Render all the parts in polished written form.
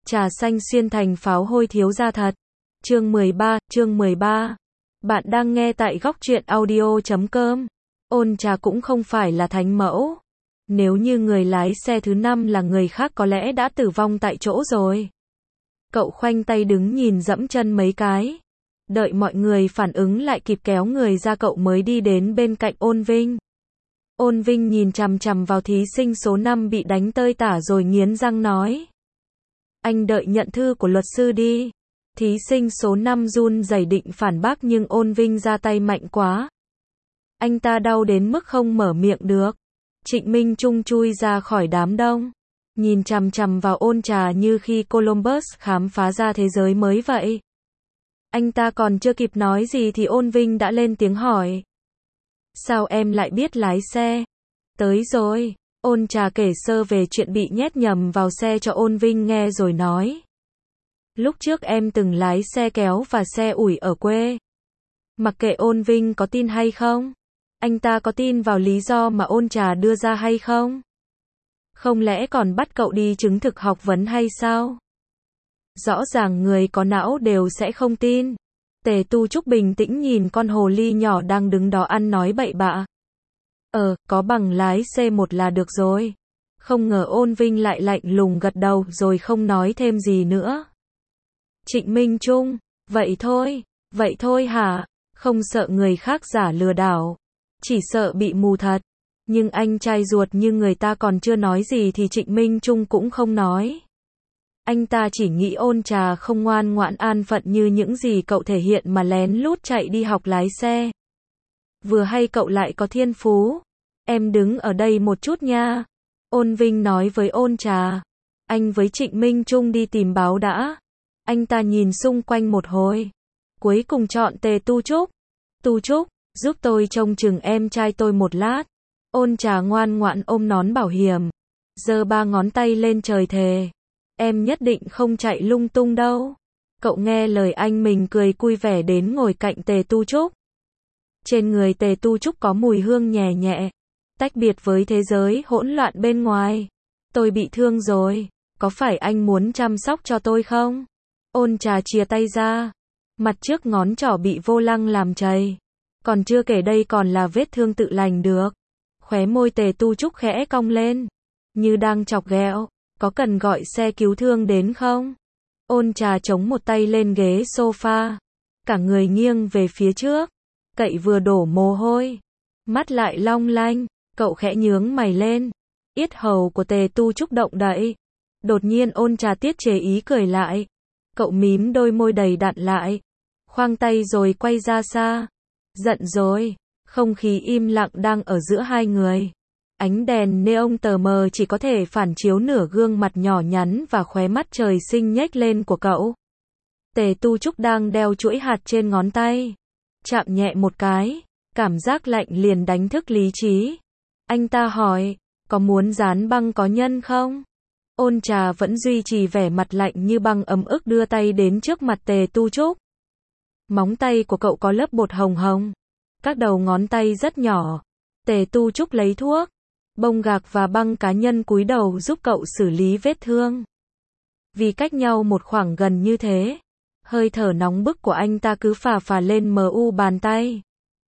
Trà xanh xuyên thành pháo hôi thiếu gia thật. Chương 13. Bạn đang nghe tại góc truyện audio.com. Ôn Trà cũng không phải là thánh mẫu. Nếu như người lái xe thứ 5 là người khác có lẽ đã tử vong tại chỗ rồi. Cậu khoanh tay đứng nhìn dẫm chân mấy cái. Đợi mọi người phản ứng lại kịp kéo người ra cậu mới đi đến bên cạnh Ôn Vinh. Ôn Vinh nhìn chằm chằm vào thí sinh số 5 bị đánh tơi tả rồi nghiến răng nói. Anh đợi nhận thư của luật sư đi. Thí sinh số 5 run rẩy định phản bác nhưng Ôn Vinh ra tay mạnh quá. Anh ta đau đến mức không mở miệng được. Trịnh Minh Trung chui ra khỏi đám đông. Nhìn chằm chằm vào Ôn Trà như khi Columbus khám phá ra thế giới mới vậy. Anh ta còn chưa kịp nói gì thì Ôn Vinh đã lên tiếng hỏi. Sao em lại biết lái xe? Tới rồi. Ôn Trà kể sơ về chuyện bị nhét nhầm vào xe cho Ôn Vinh nghe rồi nói. Lúc trước em từng lái xe kéo và xe ủi ở quê. Mặc kệ Ôn Vinh có tin hay không, anh ta có tin vào lý do mà Ôn Trà đưa ra hay không? Không lẽ còn bắt cậu đi chứng thực học vấn hay sao? Rõ ràng người có não đều sẽ không tin. Tề Tu Trúc bình tĩnh nhìn con hồ ly nhỏ đang đứng đó ăn nói bậy bạ. Có bằng lái C1 là được rồi. Không ngờ Ôn Vinh lại lạnh lùng gật đầu rồi không nói thêm gì nữa. Trịnh Minh Trung, vậy thôi hả? Không sợ người khác giả lừa đảo, chỉ sợ bị mù thật. Nhưng anh trai ruột như người ta còn chưa nói gì thì Trịnh Minh Trung cũng không nói. Anh ta chỉ nghĩ Ôn Trà không ngoan ngoãn an phận như những gì cậu thể hiện mà lén lút chạy đi học lái xe. Vừa hay cậu lại có thiên phú. Em đứng ở đây một chút nha. Ôn Vinh nói với Ôn Trà. Anh với Trịnh Minh Trung đi tìm báo đã. Anh ta nhìn xung quanh một hồi. Cuối cùng chọn Tề Tu Trúc. Tu Trúc, giúp tôi trông chừng em trai tôi một lát. Ôn Trà ngoan ngoãn ôm nón bảo hiểm. Giơ 3 ngón tay lên trời thề. Em nhất định không chạy lung tung đâu. Cậu nghe lời anh mình cười vui vẻ đến ngồi cạnh Tề Tu Trúc. Trên người Tề Tu Trúc có mùi hương nhẹ nhẹ. Tách biệt với thế giới hỗn loạn bên ngoài. Tôi bị thương rồi. Có phải anh muốn chăm sóc cho tôi không? Ôn Trà chìa tay ra. Mặt trước ngón trỏ bị vô lăng làm chảy. Còn chưa kể đây còn là vết thương tự lành được. Khóe môi Tề Tu Trúc khẽ cong lên. Như đang chọc ghẹo. Có cần gọi xe cứu thương đến không? Ôn Trà chống một tay lên ghế sofa. Cả người nghiêng về phía trước. Cậy vừa đổ mồ hôi. Mắt lại long lanh. Cậu khẽ nhướng mày lên. Yết hầu của Tề Tu Trúc động đậy. Đột nhiên Ôn Trà tiết chế ý cười lại. Cậu mím đôi môi đầy đặn lại. Khoang tay rồi quay ra xa. Giận rồi. Không khí im lặng đang ở giữa hai người. Ánh đèn neon tờ mờ chỉ có thể phản chiếu nửa gương mặt nhỏ nhắn và khóe mắt trời sinh nhếch lên của cậu. Tề Tu Trúc đang đeo chuỗi hạt trên ngón tay. Chạm nhẹ một cái. Cảm giác lạnh liền đánh thức lý trí. Anh ta hỏi, có muốn dán băng có nhân không? Ôn Trà vẫn duy trì vẻ mặt lạnh như băng ấm ức đưa tay đến trước mặt Tề Tu Trúc. Móng tay của cậu có lớp bột hồng hồng. Các đầu ngón tay rất nhỏ. Tề Tu Trúc lấy thuốc, bông gạc và băng cá nhân cúi đầu giúp cậu xử lý vết thương. Vì cách nhau một khoảng gần như thế, hơi thở nóng bức của anh ta cứ phả phả lên mu bàn tay.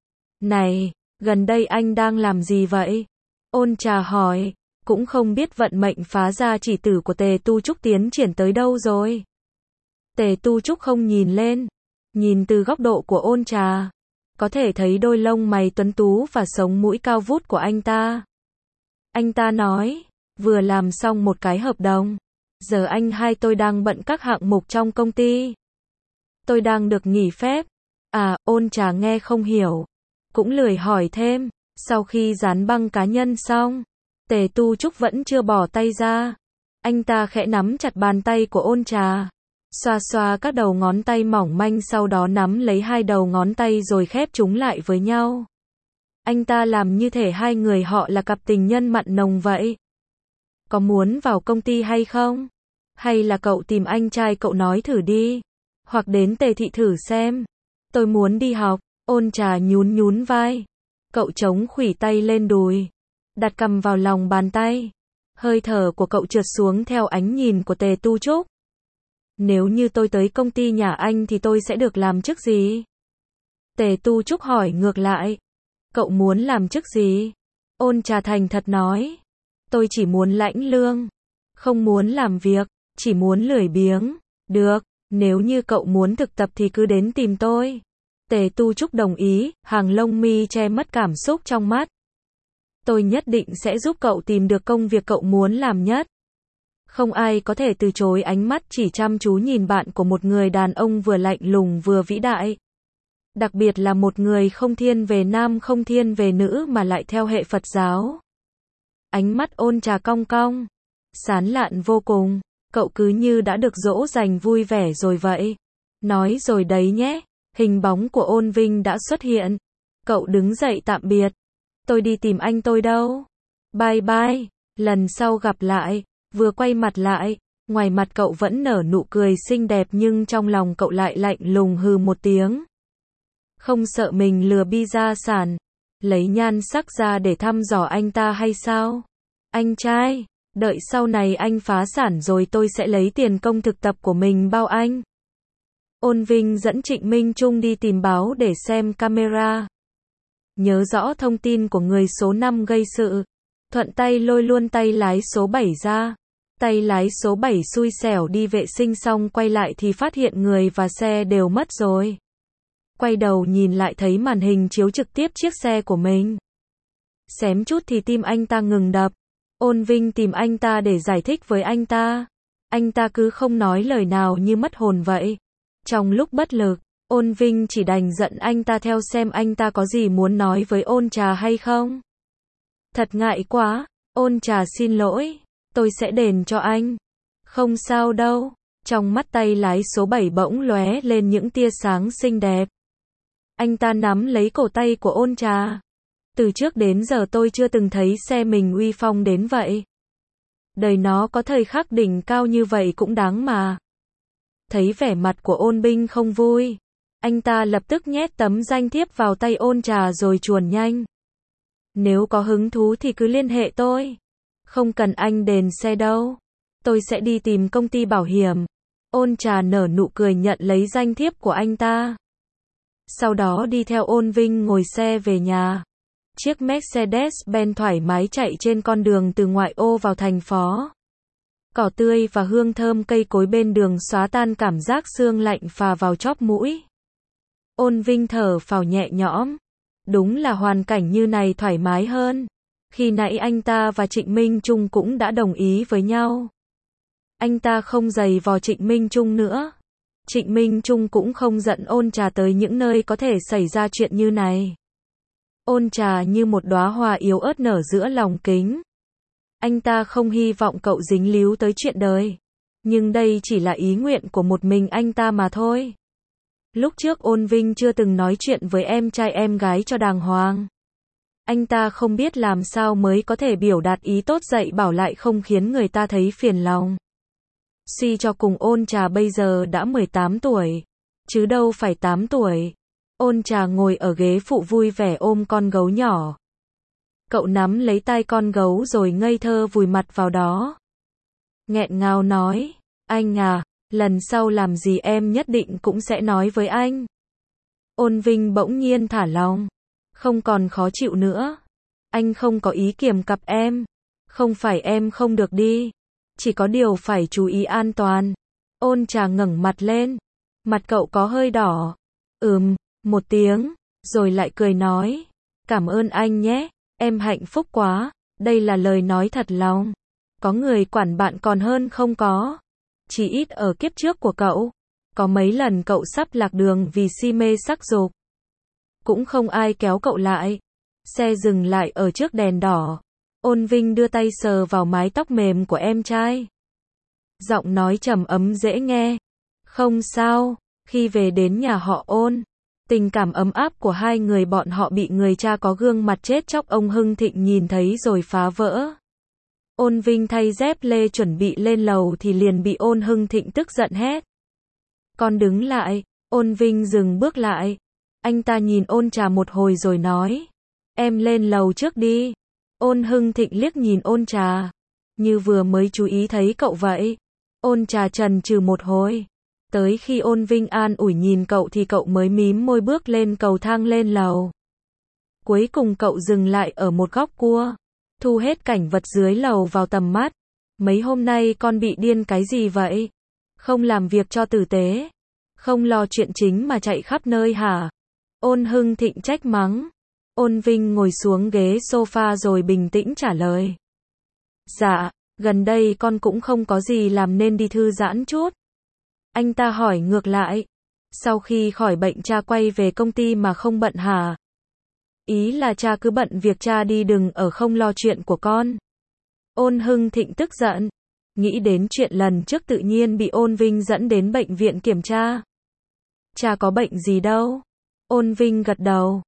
Này, gần đây anh đang làm gì vậy? Ôn Trà hỏi, cũng không biết vận mệnh phá ra chỉ tử của Tề Tu Trúc tiến triển tới đâu rồi. Tề Tu Trúc không nhìn lên, nhìn từ góc độ của Ôn Trà, có thể thấy đôi lông mày tuấn tú và sống mũi cao vút của anh ta. Anh ta nói, vừa làm xong một cái hợp đồng. Giờ anh hai tôi đang bận các hạng mục trong công ty. Tôi đang được nghỉ phép. Ôn Trà nghe không hiểu. Cũng lười hỏi thêm. Sau khi dán băng cá nhân xong, Tề Tu Trúc vẫn chưa bỏ tay ra. Anh ta khẽ nắm chặt bàn tay của Ôn Trà. Xoa xoa các đầu ngón tay mỏng manh sau đó nắm lấy hai đầu ngón tay rồi khép chúng lại với nhau. Anh ta làm như thể hai người họ là cặp tình nhân mặn nồng vậy. Có muốn vào công ty hay không? Hay là cậu tìm anh trai cậu nói thử đi. Hoặc đến Tề thị thử xem. Tôi muốn đi học. Ôn Trà nhún vai. Cậu chống khuỷu tay lên đùi. Đặt cằm vào lòng bàn tay. Hơi thở của cậu trượt xuống theo ánh nhìn của Tề Tu Trúc. Nếu như tôi tới công ty nhà anh thì tôi sẽ được làm chức gì? Tề Tu Trúc hỏi ngược lại. Cậu muốn làm chức gì? Ôn Trà thành thật nói. Tôi chỉ muốn lãnh lương. Không muốn làm việc, chỉ muốn lười biếng. Được, nếu như cậu muốn thực tập thì cứ đến tìm tôi. Tề Tu Trúc đồng ý, hàng lông mi che mất cảm xúc trong mắt. Tôi nhất định sẽ giúp cậu tìm được công việc cậu muốn làm nhất. Không ai có thể từ chối ánh mắt chỉ chăm chú nhìn bạn của một người đàn ông vừa lạnh lùng vừa vĩ đại. Đặc biệt là một người không thiên về nam không thiên về nữ mà lại theo hệ Phật giáo. Ánh mắt Ôn Trà cong cong, sán lạn vô cùng, cậu cứ như đã được dỗ dành vui vẻ rồi vậy. Nói rồi đấy nhé, hình bóng của Ôn Vinh đã xuất hiện. Cậu đứng dậy tạm biệt. Tôi đi tìm anh tôi đâu. Bye bye, lần sau gặp lại. Vừa quay mặt lại, ngoài mặt cậu vẫn nở nụ cười xinh đẹp nhưng trong lòng cậu lại lạnh lùng hừ một tiếng. Không sợ mình lừa bi gia sản, lấy nhan sắc ra để thăm dò anh ta hay sao? Anh trai, đợi sau này anh phá sản rồi tôi sẽ lấy tiền công thực tập của mình bao anh. Ôn Vinh dẫn Trịnh Minh Trung đi tìm báo để xem camera. Nhớ rõ thông tin của người số 5 gây sự. Thuận tay lôi luôn tay lái số 7 ra. Tay lái số 7 xui xẻo đi vệ sinh xong quay lại thì phát hiện người và xe đều mất rồi. Quay đầu nhìn lại thấy màn hình chiếu trực tiếp chiếc xe của mình. Xém chút thì tim anh ta ngừng đập. Ôn Vinh tìm anh ta để giải thích với anh ta. Anh ta cứ không nói lời nào như mất hồn vậy. Trong lúc bất lực, Ôn Vinh chỉ đành giận anh ta theo xem anh ta có gì muốn nói với Ôn Trà hay không. Thật ngại quá, Ôn Trà xin lỗi, tôi sẽ đền cho anh. Không sao đâu, trong mắt tay lái số 7 bỗng lóe lên những tia sáng xinh đẹp. Anh ta nắm lấy cổ tay của Ôn Trà. Từ trước đến giờ tôi chưa từng thấy xe mình uy phong đến vậy. Đời nó có thời khắc đỉnh cao như vậy cũng đáng mà. Thấy vẻ mặt của Ôn Vinh không vui, anh ta lập tức nhét tấm danh thiếp vào tay Ôn Trà rồi chuồn nhanh. Nếu có hứng thú thì cứ liên hệ tôi. Không cần anh đền xe đâu. Tôi sẽ đi tìm công ty bảo hiểm. Ôn Trà nở nụ cười nhận lấy danh thiếp của anh ta. Sau đó đi theo Ôn Vinh ngồi xe về nhà. Chiếc Mercedes-Benz thoải mái chạy trên con đường từ ngoại ô vào thành phố. Cỏ tươi và hương thơm cây cối bên đường xóa tan cảm giác sương lạnh phà vào chóp mũi. Ôn Vinh thở phào nhẹ nhõm. Đúng là hoàn cảnh như này thoải mái hơn. Khi nãy anh ta và Trịnh Minh Trung cũng đã đồng ý với nhau. Anh ta không giày vò Trịnh Minh Trung nữa. Trịnh Minh Trung cũng không giận Ôn Trà tới những nơi có thể xảy ra chuyện như này. Ôn Trà như một đóa hoa yếu ớt nở giữa lòng kính. Anh ta không hy vọng cậu dính líu tới chuyện đời. Nhưng đây chỉ là ý nguyện của một mình anh ta mà thôi. Lúc trước Ôn Vinh chưa từng nói chuyện với em trai em gái cho đàng hoàng. Anh ta không biết làm sao mới có thể biểu đạt ý tốt dạy bảo lại không khiến người ta thấy phiền lòng. Suy cho cùng Ôn Trà bây giờ đã 18 tuổi, chứ đâu phải 8 tuổi. Ôn Trà ngồi ở ghế phụ vui vẻ ôm con gấu nhỏ. Cậu nắm lấy tay con gấu rồi ngây thơ vùi mặt vào đó. Nghẹn ngào nói, anh à, lần sau làm gì em nhất định cũng sẽ nói với anh. Ôn Vinh bỗng nhiên thả lỏng, không còn khó chịu nữa. Anh không có ý kiềm cặp em. Không phải em không được đi. Chỉ có điều phải chú ý an toàn. Ôn Trà ngẩng mặt lên. Mặt cậu có hơi đỏ. Một tiếng, rồi lại cười nói. Cảm ơn anh nhé, em hạnh phúc quá. Đây là lời nói thật lòng. Có người quản bạn còn hơn không có. Chỉ ít ở kiếp trước của cậu, có mấy lần cậu sắp lạc đường vì si mê sắc dục. Cũng không ai kéo cậu lại. Xe dừng lại ở trước đèn đỏ. Ôn Vinh đưa tay sờ vào mái tóc mềm của em trai. Giọng nói trầm ấm dễ nghe. Không sao, khi về đến nhà họ Ôn, tình cảm ấm áp của hai người bọn họ bị người cha có gương mặt chết chóc ông Hưng Thịnh nhìn thấy rồi phá vỡ. Ôn Vinh thay dép lê chuẩn bị lên lầu thì liền bị Ôn Hưng Thịnh tức giận hét. Con đứng lại. Ôn Vinh dừng bước lại. Anh ta nhìn Ôn Trà một hồi rồi nói. Em lên lầu trước đi. Ôn Hưng Thịnh liếc nhìn Ôn Trà, như vừa mới chú ý thấy cậu vậy. Ôn Trà chần chừ một hồi. Tới khi Ôn Vinh an ủi nhìn cậu thì cậu mới mím môi bước lên cầu thang lên lầu. Cuối cùng cậu dừng lại ở một góc cua, thu hết cảnh vật dưới lầu vào tầm mắt. Mấy hôm nay con bị điên cái gì vậy? Không làm việc cho tử tế, không lo chuyện chính mà chạy khắp nơi hả? Ôn Hưng Thịnh trách mắng. Ôn Vinh ngồi xuống ghế sofa rồi bình tĩnh trả lời. Dạ, gần đây con cũng không có gì làm nên đi thư giãn chút. Anh ta hỏi ngược lại. Sau khi khỏi bệnh cha quay về công ty mà không bận hả? Ý là cha cứ bận việc cha đi đừng ở không lo chuyện của con. Ôn Hưng Thịnh tức giận. Nghĩ đến chuyện lần trước tự nhiên bị Ôn Vinh dẫn đến bệnh viện kiểm tra. Cha có bệnh gì đâu. Ôn Vinh gật đầu.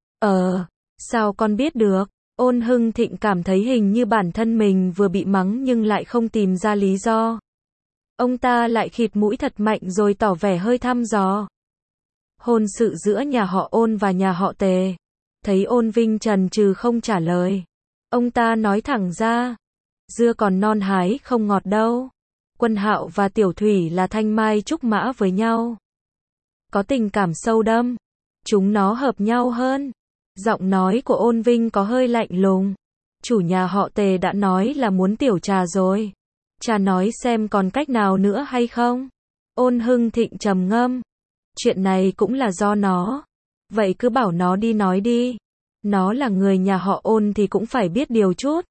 Sao con biết được? Ôn Hưng Thịnh cảm thấy hình như bản thân mình vừa bị mắng nhưng lại không tìm ra lý do. Ông ta lại khịt mũi thật mạnh rồi tỏ vẻ hơi thăm dò. Hôn sự giữa nhà họ Ôn và nhà họ Tề. Thấy Ôn Vinh chần chừ không trả lời. Ông ta nói thẳng ra. Dưa còn non hái không ngọt đâu. Quân Hạo và Tiểu Thủy là thanh mai trúc mã với nhau. Có tình cảm sâu đậm. Chúng nó hợp nhau hơn. Giọng nói của Ôn Vinh có hơi lạnh lùng. Chủ nhà họ Tề đã nói là muốn Tiểu Trà rồi. Cha nói xem còn cách nào nữa hay không? Ôn Hưng Thịnh trầm ngâm. Chuyện này cũng là do nó. Vậy cứ bảo nó đi nói đi. Nó là người nhà họ Ôn thì cũng phải biết điều chút.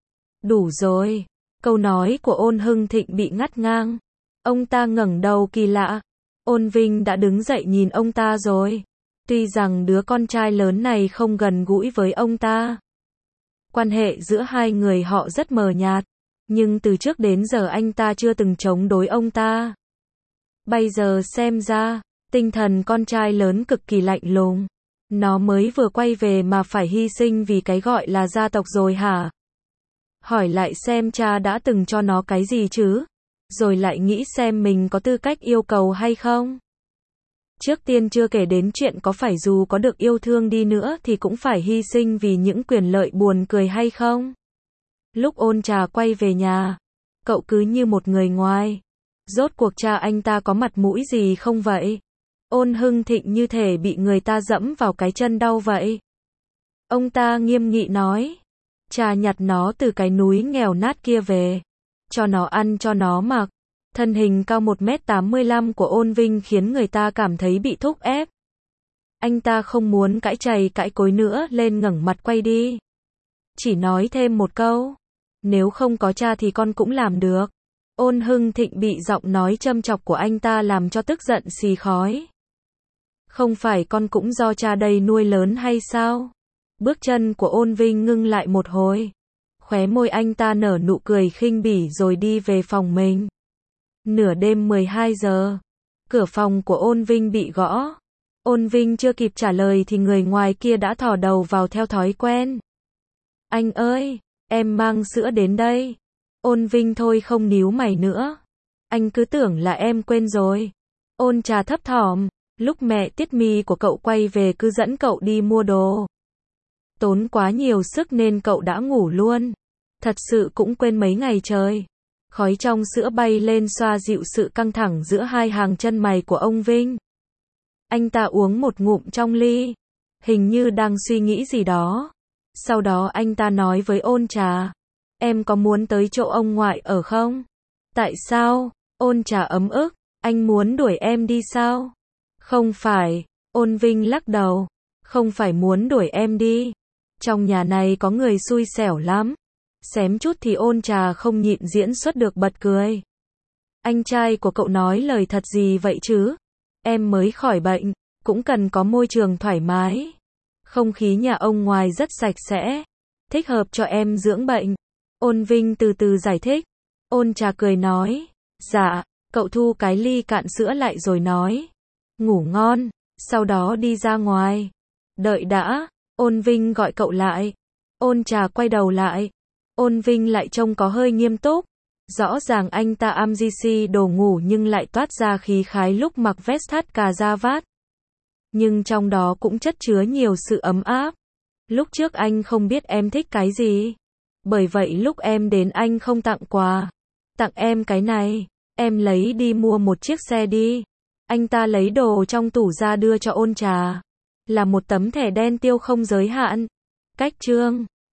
Đủ rồi. Câu nói của Ôn Hưng Thịnh bị ngắt ngang. Ông ta ngẩng đầu kỳ lạ. Ôn Vinh đã đứng dậy nhìn ông ta rồi. Tuy rằng đứa con trai lớn này không gần gũi với ông ta. Quan hệ giữa hai người họ rất mờ nhạt. Nhưng từ trước đến giờ anh ta chưa từng chống đối ông ta. Bây giờ xem ra, tinh thần con trai lớn cực kỳ lạnh lùng. Nó mới vừa quay về mà phải hy sinh vì cái gọi là gia tộc rồi hả? Hỏi lại xem cha đã từng cho nó cái gì chứ? Rồi lại nghĩ xem mình có tư cách yêu cầu hay không? Trước tiên chưa kể đến chuyện có phải dù có được yêu thương đi nữa thì cũng phải hy sinh vì những quyền lợi buồn cười hay không? Lúc Ôn Trà quay về nhà, cậu cứ như một người ngoài. Rốt cuộc cha anh ta có mặt mũi gì không vậy? Ôn Hưng Thịnh như thể bị người ta dẫm vào cái chân đau vậy. Ông ta nghiêm nghị nói. Cha nhặt nó từ cái núi nghèo nát kia về. Cho nó ăn cho nó mặc. Thân hình cao 1m85 của Ôn Vinh khiến người ta cảm thấy bị thúc ép. Anh ta không muốn cãi chày cãi cối nữa lên ngẩng mặt quay đi. Chỉ nói thêm một câu. Nếu không có cha thì con cũng làm được. Ôn Hưng Thịnh bị giọng nói châm chọc của anh ta làm cho tức giận xì khói. Không phải con cũng do cha đây nuôi lớn hay sao? Bước chân của Ôn Vinh ngưng lại một hồi. Khóe môi anh ta nở nụ cười khinh bỉ rồi đi về phòng mình. Nửa đêm 12 giờ. Cửa phòng của Ôn Vinh bị gõ. Ôn Vinh chưa kịp trả lời thì người ngoài kia đã thò đầu vào theo thói quen. Anh ơi, em mang sữa đến đây. Ôn Vinh thôi không níu mày nữa. Anh cứ tưởng là em quên rồi. Ôn Trà thấp thỏm. Lúc mẹ Tiết Mi của cậu quay về cứ dẫn cậu đi mua đồ. Tốn quá nhiều sức nên cậu đã ngủ luôn. Thật sự cũng quên mấy ngày trời. Khói trong sữa bay lên xoa dịu sự căng thẳng giữa hai hàng chân mày của ông Vinh. Anh ta uống một ngụm trong ly. Hình như đang suy nghĩ gì đó. Sau đó anh ta nói với Ôn Trà. Em có muốn tới chỗ ông ngoại ở không? Tại sao? Ôn Trà ấm ức. Anh muốn đuổi em đi sao? Không phải. Ôn Vinh lắc đầu. Không phải muốn đuổi em đi. Trong nhà này có người xui xẻo lắm. Xém chút thì Ôn Trà không nhịn diễn xuất được bật cười. Anh trai của cậu nói lời thật gì vậy chứ? Em mới khỏi bệnh, cũng cần có môi trường thoải mái. Không khí nhà ông ngoài rất sạch sẽ, thích hợp cho em dưỡng bệnh. Ôn Vinh từ từ giải thích. Ôn Trà cười nói. Dạ, cậu thu cái ly cạn sữa lại rồi nói. Ngủ ngon, sau đó đi ra ngoài. Đợi đã, Ôn Vinh gọi cậu lại. Ôn Trà quay đầu lại. Ôn Vinh lại trông có hơi nghiêm túc. Rõ ràng anh ta amgc đồ ngủ nhưng lại toát ra khí khái lúc mặc vest thắt cà da vát. Nhưng trong đó cũng chất chứa nhiều sự ấm áp. Lúc trước anh không biết em thích cái gì. Bởi vậy lúc em đến anh không tặng quà. Tặng em cái này. Em lấy đi mua một chiếc xe đi. Anh ta lấy đồ trong tủ ra đưa cho Ôn Trà. Là một tấm thẻ đen tiêu không giới hạn. Cách chương